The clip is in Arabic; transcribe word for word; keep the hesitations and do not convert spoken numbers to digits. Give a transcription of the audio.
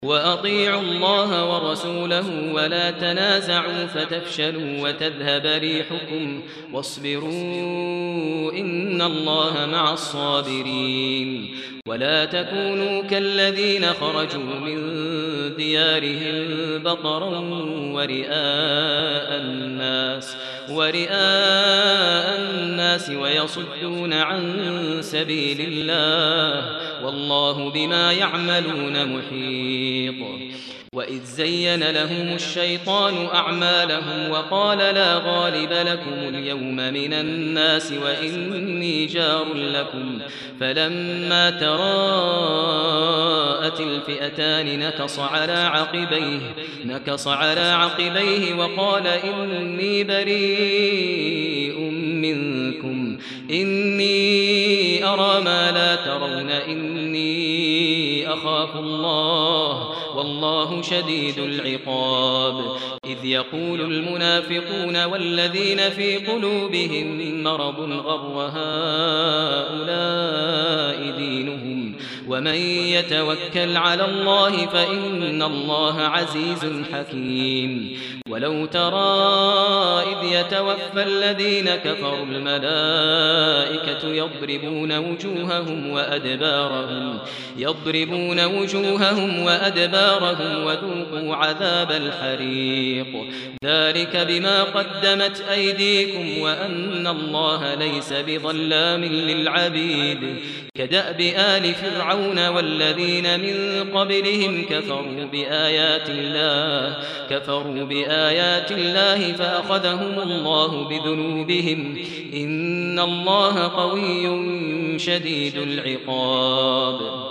وأطيعوا الله ورسوله ولا تنازعوا فتفشلوا وتذهب ريحكم واصبروا إن الله مع الصابرين. ولا تكونوا كالذين خرجوا من ديارهم بطرا ورئاء الناس ورئاء الناس ويصدون عن سبيل الله والله بما يعملون محيط. وإذ زين لهم الشيطان أعمالهم وقال لا غالب لكم اليوم من الناس وإني جار لكم فلما تراءت الفئتان نكص على عقبيه نكص على عقبيه وقال إني بريء منكم إني أرى ما لا ترون إني أخاف الله والله شديد العقاب. إذ يقول المنافقون والذين في قلوبهم مرض غر هؤلاء دينهم ومن يتوكل على الله فإن الله عزيز حكيم. ولو ترى إذ يتوفى الذين كفروا الملائكة يضربون وجوههم وأدبارهم يضربون وجوههم وأدبارهم وذوقوا عذاب الحريق ذلك بما قدمت أيديكم وأن الله ليس بظلام للعبيد. كدأب آل فرعون والذين من قبلهم كفروا بآيات الله كفروا بآيات الله فأخذهم الله بذنوبهم إن الله قوي شديد العقاب.